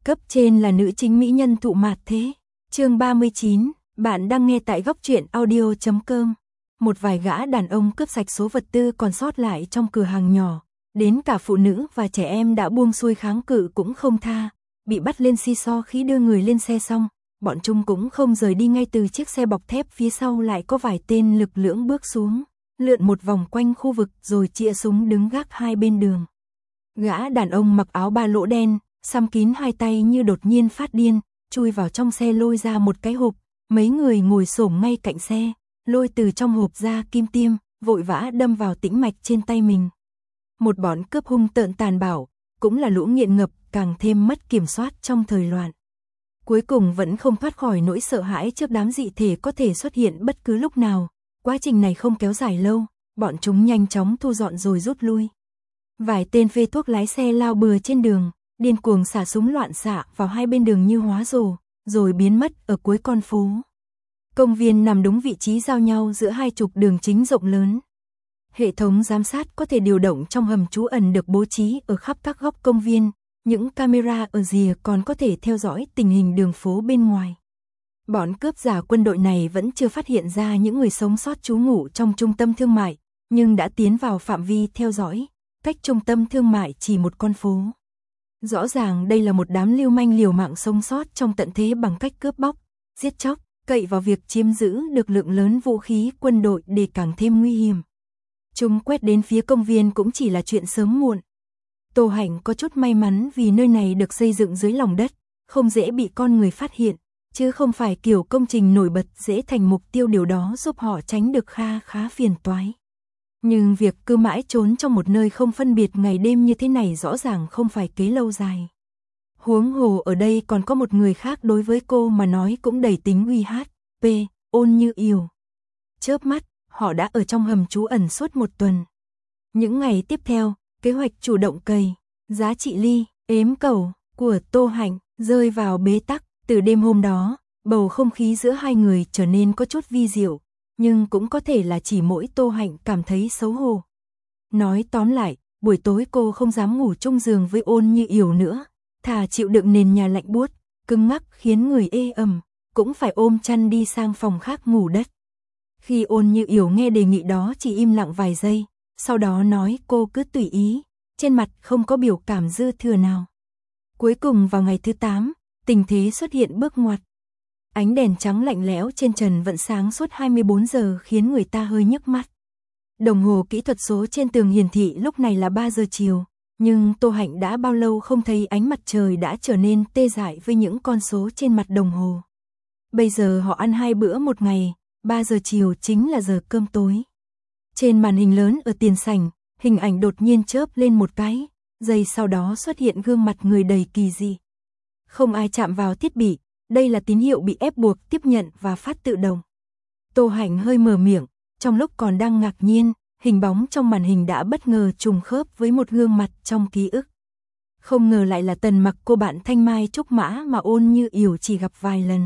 Cấp trên là nữ chính mỹ nhân Thụ Mạt Thế. Chương 39, bạn đang nghe tại góc truyện audio.com. Một vài gã đàn ông cướp sạch số vật tư còn sót lại trong cửa hàng nhỏ, đến cả phụ nữ và trẻ em đã buông xuôi kháng cự cũng không tha, bị bắt lên xi xo. Khi đưa người lên xe xong, bọn chúng cũng không rời đi ngay từ chiếc xe bọc thép phía sau lại có vài tên lực lưỡng bước xuống, lượn một vòng quanh khu vực rồi chĩa súng đứng gác hai bên đường. Gã đàn ông mặc áo ba lỗ đen, xăm kín hai tay như đột nhiên phát điên, chui vào trong xe lôi ra một cái hộp, mấy người ngồi xổm ngay cạnh xe, lôi từ trong hộp ra kim tiêm, vội vã đâm vào tĩnh mạch trên tay mình. Một bọn cướp hung tợn tàn bạo, cũng là lũ nghiện ngập, càng thêm mất kiểm soát trong thời loạn. Cuối cùng vẫn không thoát khỏi nỗi sợ hãi trước đám dị thể có thể xuất hiện bất cứ lúc nào. Quá trình này không kéo dài lâu, bọn chúng nhanh chóng thu dọn rồi rút lui. Vài tên phê thuốc lái xe lao bừa trên đường, điên cuồng xả súng loạn xạ vào hai bên đường như hóa rồ, rồi biến mất ở cuối con phố. Công viên nằm đúng vị trí giao nhau giữa hai trục đường chính rộng lớn. Hệ thống giám sát có thể điều động trong hầm trú ẩn được bố trí ở khắp các góc công viên, những camera ở rìa còn có thể theo dõi tình hình đường phố bên ngoài. Bọn cướp giả quân đội này vẫn chưa phát hiện ra những người sống sót trú ngụ trong trung tâm thương mại, nhưng đã tiến vào phạm vi theo dõi, cách trung tâm thương mại chỉ một con phố. Rõ ràng đây là một đám lưu manh liều mạng sống sót trong tận thế bằng cách cướp bóc, giết chóc, cậy vào việc chiếm giữ được lượng lớn vũ khí quân đội để càng thêm nguy hiểm. Chúng quét đến phía công viên cũng chỉ là chuyện sớm muộn. Tô Hạnh có chút may mắn vì nơi này được xây dựng dưới lòng đất, không dễ bị con người phát hiện, chứ không phải kiểu công trình nổi bật dễ thành mục tiêu, điều đó giúp họ tránh được khá phiền toái. Nhưng việc cứ mãi trốn trong một nơi không phân biệt ngày đêm như thế này rõ ràng không phải kế lâu dài. Huống hồ ở đây còn có một người khác đối với cô mà nói cũng đầy tính uy hiếp, Ôn Như Yểu. Chớp mắt, họ đã ở trong hầm trú ẩn suốt một tuần. Những ngày tiếp theo, kế hoạch chủ động cày, giá trị ly, ếm cầu của Tô Hạnh rơi vào bế tắc. Từ đêm hôm đó, bầu không khí giữa hai người trở nên có chút vi diệu, nhưng cũng có thể là chỉ mỗi Tô Hạnh cảm thấy xấu hổ. Nói tóm lại, buổi tối cô không dám ngủ chung giường với Ôn Như Yểu nữa, thà chịu đựng nền nhà lạnh buốt, cứng ngắc khiến người ê ẩm, cũng phải ôm chăn đi sang phòng khác ngủ đất. Khi Ôn Như Yểu nghe đề nghị đó chỉ im lặng vài giây, sau đó nói cô cứ tùy ý, trên mặt không có biểu cảm dư thừa nào. Cuối cùng vào ngày thứ 8, tình thế xuất hiện bước ngoặt. Ánh đèn trắng lạnh lẽo trên trần vẫn sáng suốt 24 giờ khiến người ta hơi nhức mắt. Đồng hồ kỹ thuật số trên tường hiển thị lúc này là 3 giờ chiều, nhưng Tô Hạnh đã bao lâu không thấy ánh mặt trời đã trở nên tê dại với những con số trên mặt đồng hồ. Bây giờ họ ăn 2 bữa một ngày, 3 giờ chiều chính là giờ cơm tối. Trên màn hình lớn ở tiền sảnh, hình ảnh đột nhiên chớp lên một cái, giây sau đó xuất hiện gương mặt người đầy kỳ dị. Không ai chạm vào thiết bị, đây là tín hiệu bị ép buộc tiếp nhận và phát tự động. Tô Hạnh hơi mở miệng, trong lúc còn đang ngạc nhiên, hình bóng trong màn hình đã bất ngờ trùng khớp với một gương mặt trong ký ức. Không ngờ lại là Tần Mặc, cô bạn thanh mai trúc mã mà Ôn Như Yểu chỉ gặp vài lần.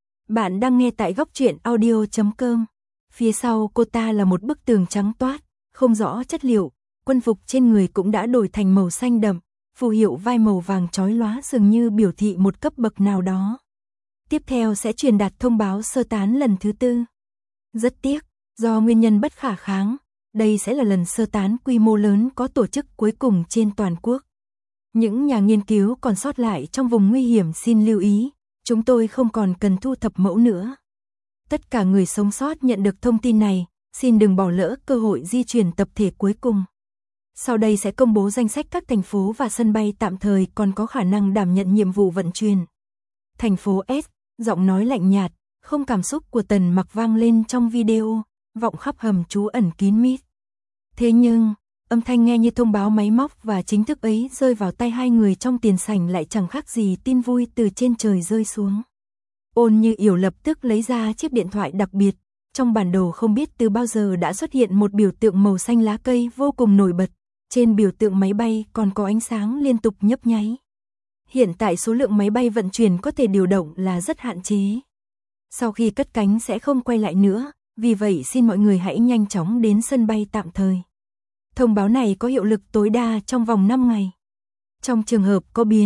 Bạn đang nghe tại góc truyện audio.com. Phía sau cô ta là một bức tường trắng toát, không rõ chất liệu, quân phục trên người cũng đã đổi thành màu xanh đậm, phù hiệu vai màu vàng chói lóa dường như biểu thị một cấp bậc nào đó. Tiếp theo sẽ truyền đạt thông báo sơ tán lần thứ 4. Rất tiếc, do nguyên nhân bất khả kháng, đây sẽ là lần sơ tán quy mô lớn có tổ chức cuối cùng trên toàn quốc. Những nhà nghiên cứu còn sót lại trong vùng nguy hiểm xin lưu ý, chúng tôi không còn cần thu thập mẫu nữa. Tất cả người sống sót nhận được thông tin này, xin đừng bỏ lỡ cơ hội di chuyển tập thể cuối cùng. Sau đây sẽ công bố danh sách các thành phố và sân bay tạm thời còn có khả năng đảm nhận nhiệm vụ vận chuyển. Thành phố S, giọng nói lạnh nhạt, không cảm xúc của Tần Mặc vang lên trong video, vọng khắp hầm trú ẩn kín mít. Thế nhưng, âm thanh nghe như thông báo máy móc và chính thức ấy rơi vào tai hai người trong tiền sảnh lại chẳng khác gì tin vui từ trên trời rơi xuống. Ôn Như Yểu lập tức lấy ra chiếc điện thoại đặc biệt, trong bản đồ không biết từ bao giờ đã xuất hiện một biểu tượng màu xanh lá cây vô cùng nổi bật. Trên biểu tượng máy bay còn có ánh sáng liên tục nhấp nháy. Hiện tại số lượng máy bay vận chuyển có thể điều động là rất hạn chế. Sau khi cất cánh sẽ không quay lại nữa, vì vậy xin mọi người hãy nhanh chóng đến sân bay tạm thời. Thông báo này có hiệu lực tối đa trong vòng 5 ngày. Trong trường hợp có biến,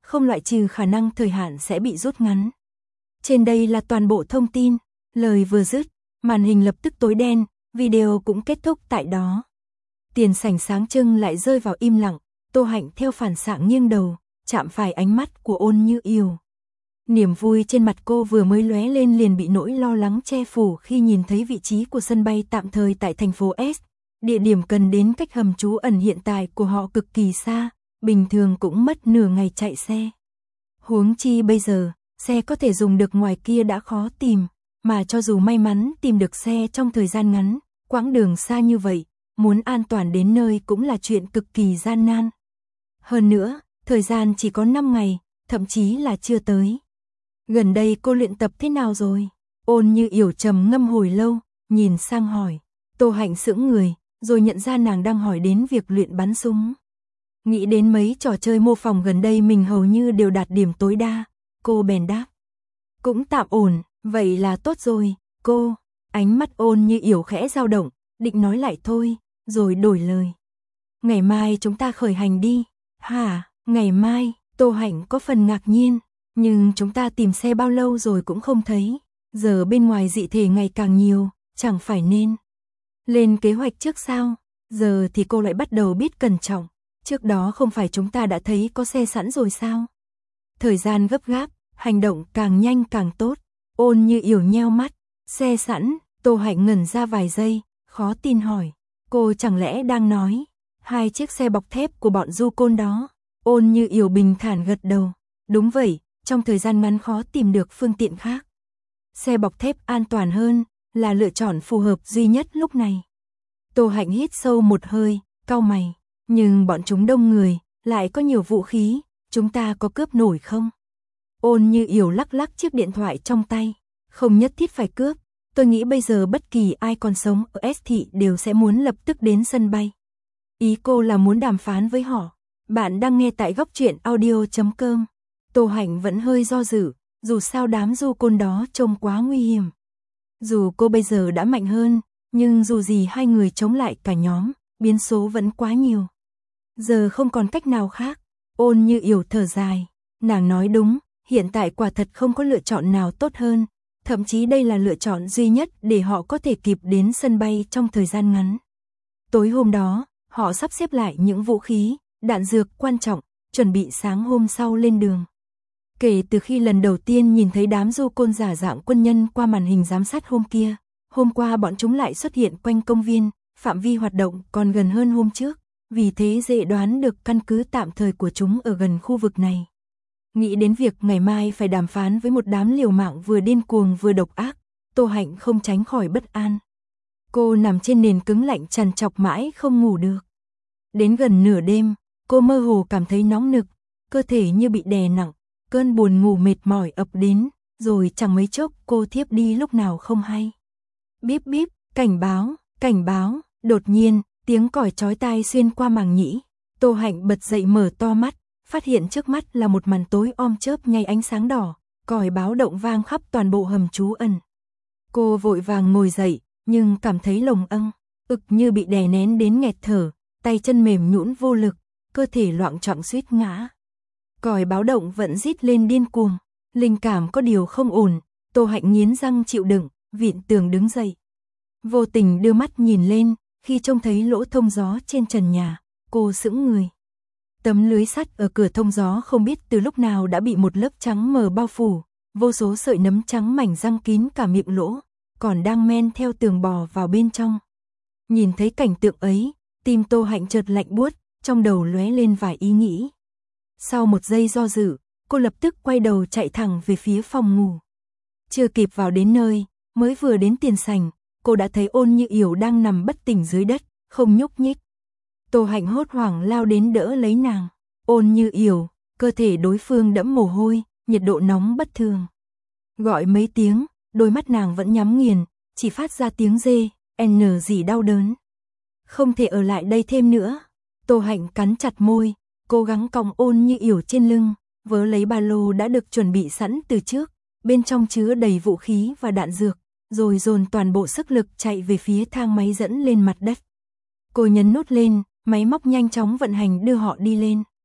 không loại trừ khả năng thời hạn sẽ bị rút ngắn. Trên đây là toàn bộ thông tin, lời vừa dứt, màn hình lập tức tối đen, video cũng kết thúc tại đó. Tiền sảnh sáng trưng lại rơi vào im lặng, Tô Hạnh theo phản xạ nghiêng đầu, chạm phải ánh mắt của Ôn Như Yểu. Niềm vui trên mặt cô vừa mới lóe lên liền bị nỗi lo lắng che phủ khi nhìn thấy vị trí của sân bay tạm thời tại thành phố S. Địa điểm cần đến cách hầm trú ẩn hiện tại của họ cực kỳ xa, bình thường cũng mất nửa ngày chạy xe. Huống chi bây giờ, xe có thể dùng được ngoài kia đã khó tìm, mà cho dù may mắn tìm được xe trong thời gian ngắn, quãng đường xa như vậy, muốn an toàn đến nơi cũng là chuyện cực kỳ gian nan. Hơn nữa, thời gian chỉ có 5 ngày, thậm chí là chưa tới. Gần đây cô luyện tập thế nào rồi? Ôn Như Yểu trầm ngâm hồi lâu, nhìn sang hỏi. Tô Hạnh sững người, rồi nhận ra nàng đang hỏi đến việc luyện bắn súng. Nghĩ đến mấy trò chơi mô phỏng gần đây mình hầu như đều đạt điểm tối đa, cô bèn đáp. Cũng tạm ổn, vậy là tốt rồi, cô. Ánh mắt Ôn Như Yểu khẽ dao động, định nói lại thôi, rồi đổi lời. Ngày mai chúng ta khởi hành đi. Hả, ngày mai? Tô Hạnh có phần ngạc nhiên, nhưng chúng ta tìm xe bao lâu rồi cũng không thấy. Giờ bên ngoài dị thể ngày càng nhiều, chẳng phải nên lên kế hoạch trước sao? Giờ thì cô lại bắt đầu biết cẩn trọng. Trước đó không phải chúng ta đã thấy có xe sẵn rồi sao? Thời gian gấp gáp, hành động càng nhanh càng tốt. Ôn Như Yểu nheo mắt. Xe sẵn? Tô Hạnh ngẩn ra vài giây, khó tin hỏi. Cô chẳng lẽ đang nói 2 chiếc xe bọc thép của bọn du côn đó? Ôn Như Yểu bình thản gật đầu. Đúng vậy, trong thời gian ngắn khó tìm được phương tiện khác. Xe bọc thép an toàn hơn, là lựa chọn phù hợp duy nhất lúc này. Tô Hạnh hít sâu một hơi, cau mày. Nhưng bọn chúng đông người, lại có nhiều vũ khí, chúng ta có cướp nổi không? Ôn Như Yểu lắc lắc chiếc điện thoại trong tay. Không nhất thiết phải cướp, tôi nghĩ bây giờ bất kỳ ai còn sống ở S thị đều sẽ muốn lập tức đến sân bay. Ý cô là muốn đàm phán với họ. Bạn đang nghe tại góc truyện audio.com. Tô Hạnh vẫn hơi do dự, dù sao đám du côn đó trông quá nguy hiểm. Dù cô bây giờ đã mạnh hơn, nhưng dù gì hai người chống lại cả nhóm, biến số vẫn quá nhiều. Giờ không còn cách nào khác. Ôn Như Yểu thở dài. Nàng nói đúng, hiện tại quả thật không có lựa chọn nào tốt hơn. Thậm chí đây là lựa chọn duy nhất để họ có thể kịp đến sân bay trong thời gian ngắn. Tối hôm đó, họ sắp xếp lại những vũ khí, đạn dược quan trọng, chuẩn bị sáng hôm sau lên đường. Kể từ khi lần đầu tiên nhìn thấy đám du côn giả dạng quân nhân qua màn hình giám sát hôm kia, hôm qua bọn chúng lại xuất hiện quanh công viên, phạm vi hoạt động còn gần hơn hôm trước, vì thế dễ đoán được căn cứ tạm thời của chúng ở gần khu vực này. Nghĩ đến việc ngày mai phải đàm phán với một đám liều mạng vừa điên cuồng vừa độc ác, Tô Hạnh không tránh khỏi bất an. Cô nằm trên nền cứng lạnh trằn trọc mãi không ngủ được. Đến gần nửa đêm, cô mơ hồ cảm thấy nóng nực, cơ thể như bị đè nặng, cơn buồn ngủ mệt mỏi ập đến, rồi chẳng mấy chốc cô thiếp đi lúc nào không hay. Bíp bíp, cảnh báo, đột nhiên, tiếng còi chói tai xuyên qua màng nhĩ. Tô Hạnh bật dậy mở to mắt, phát hiện trước mắt là một màn tối om chớp nháy ánh sáng đỏ, còi báo động vang khắp toàn bộ hầm trú ẩn. Cô vội vàng ngồi dậy, nhưng cảm thấy lồng ực như bị đè nén đến nghẹt thở, tay chân mềm nhũn vô lực, cơ thể loạng choạng suýt ngã. Còi báo động vẫn rít lên điên cuồng, linh cảm có điều không ổn, Tô Hạnh nghiến răng chịu đựng, vịn tường đứng dậy. Vô tình đưa mắt nhìn lên, khi trông thấy lỗ thông gió trên trần nhà, cô sững người. Tấm lưới sắt ở cửa thông gió không biết từ lúc nào đã bị một lớp trắng mờ bao phủ, vô số sợi nấm trắng mảnh răng kín cả miệng lỗ, còn đang men theo tường bò vào bên trong. Nhìn thấy cảnh tượng ấy, tim Tô Hạnh chợt lạnh buốt, trong đầu lóe lên vài ý nghĩ. Sau một giây do dự, cô lập tức quay đầu chạy thẳng về phía phòng ngủ. Chưa kịp vào đến nơi, mới vừa đến tiền sảnh, cô đã thấy Ôn Như Yểu đang nằm bất tỉnh dưới đất, không nhúc nhích. Tô Hạnh hốt hoảng lao đến đỡ lấy nàng. Ôn Như Yểu, cơ thể đối phương đẫm mồ hôi, nhiệt độ nóng bất thường. Gọi mấy tiếng, đôi mắt nàng vẫn nhắm nghiền, chỉ phát ra tiếng rê, n gì đau đớn. Không thể ở lại đây thêm nữa. Tô Hạnh cắn chặt môi, cố gắng còng Ôn Như Yểu trên lưng, vớ lấy ba lô đã được chuẩn bị sẵn từ trước, bên trong chứa đầy vũ khí và đạn dược, rồi dồn toàn bộ sức lực chạy về phía thang máy dẫn lên mặt đất. Cô nhấn nút lên, máy móc nhanh chóng vận hành đưa họ đi lên.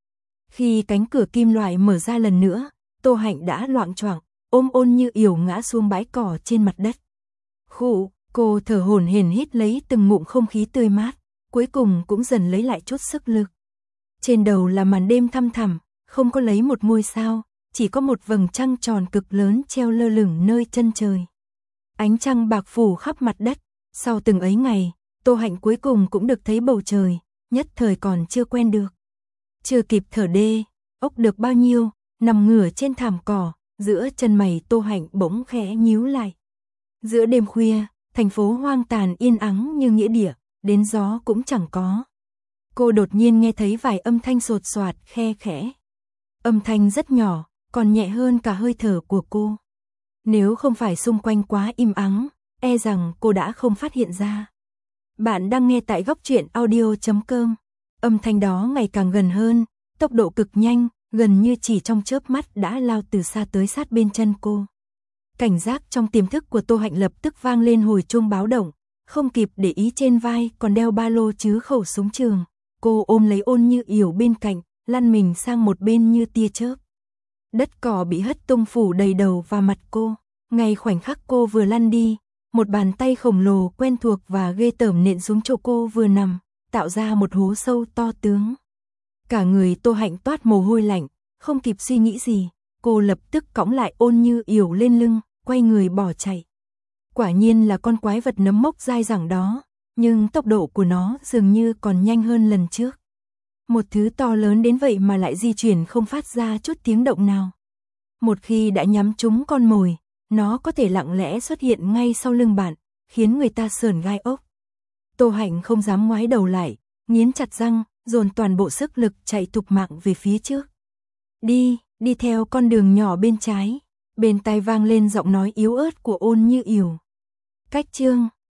Khi cánh cửa kim loại mở ra lần nữa, Tô Hạnh đã loạng choạng, ôm Ôn Như Yểu ngã xuống bãi cỏ trên mặt đất. Khụ, cô thở hổn hển hít lấy từng ngụm không khí tươi mát, cuối cùng cũng dần lấy lại chút sức lực. Trên đầu là màn đêm thăm thẳm, không có lấy một ngôi sao, chỉ có một vầng trăng tròn cực lớn treo lơ lửng nơi chân trời. Ánh trăng bạc phủ khắp mặt đất, sau từng ấy ngày, Tô Hạnh cuối cùng cũng được thấy bầu trời, nhất thời còn chưa quen được. Chưa kịp thở đê, ốc được bao nhiêu, nằm ngửa trên thảm cỏ, giữa chân mày Tô Hạnh bỗng khẽ nhíu lại. Giữa đêm khuya, thành phố hoang tàn yên ắng như nghĩa địa, đến gió cũng chẳng có. Cô đột nhiên nghe thấy vài âm thanh sột soạt khe khẽ. Âm thanh rất nhỏ, còn nhẹ hơn cả hơi thở của cô. Nếu không phải xung quanh quá im ắng, e rằng cô đã không phát hiện ra. Bạn đang nghe tại goctruyện.audio.com. Âm thanh đó ngày càng gần hơn, tốc độ cực nhanh, gần như chỉ trong chớp mắt đã lao từ xa tới sát bên chân cô. Cảnh giác trong tiềm thức của Tô Hạnh lập tức vang lên hồi chuông báo động, không kịp để ý trên vai còn đeo ba lô chứ khẩu súng trường. Cô ôm lấy Ôn Như Yểu bên cạnh, lăn mình sang một bên như tia chớp. Đất cỏ bị hất tung phủ đầy đầu và mặt cô. Ngay khoảnh khắc cô vừa lăn đi, một bàn tay khổng lồ quen thuộc và ghê tởm nện xuống chỗ cô vừa nằm, tạo ra một hố sâu to tướng. Cả người Tô Hạnh toát mồ hôi lạnh, không kịp suy nghĩ gì, cô lập tức cõng lại Ôn Như Yểu lên lưng, quay người bỏ chạy. Quả nhiên là con quái vật nấm mốc dai dẳng đó, nhưng tốc độ của nó dường như còn nhanh hơn lần trước. Một thứ to lớn đến vậy mà lại di chuyển không phát ra chút tiếng động nào. Một khi đã nhắm trúng con mồi, nó có thể lặng lẽ xuất hiện ngay sau lưng bạn, khiến người ta sởn gai ốc. Tô Hạnh không dám ngoái đầu lại, nghiến chặt răng, dồn toàn bộ sức lực chạy thục mạng về phía trước. Đi theo con đường nhỏ bên trái, bên tai vang lên giọng nói yếu ớt của Ôn Như Yểu. Cách chương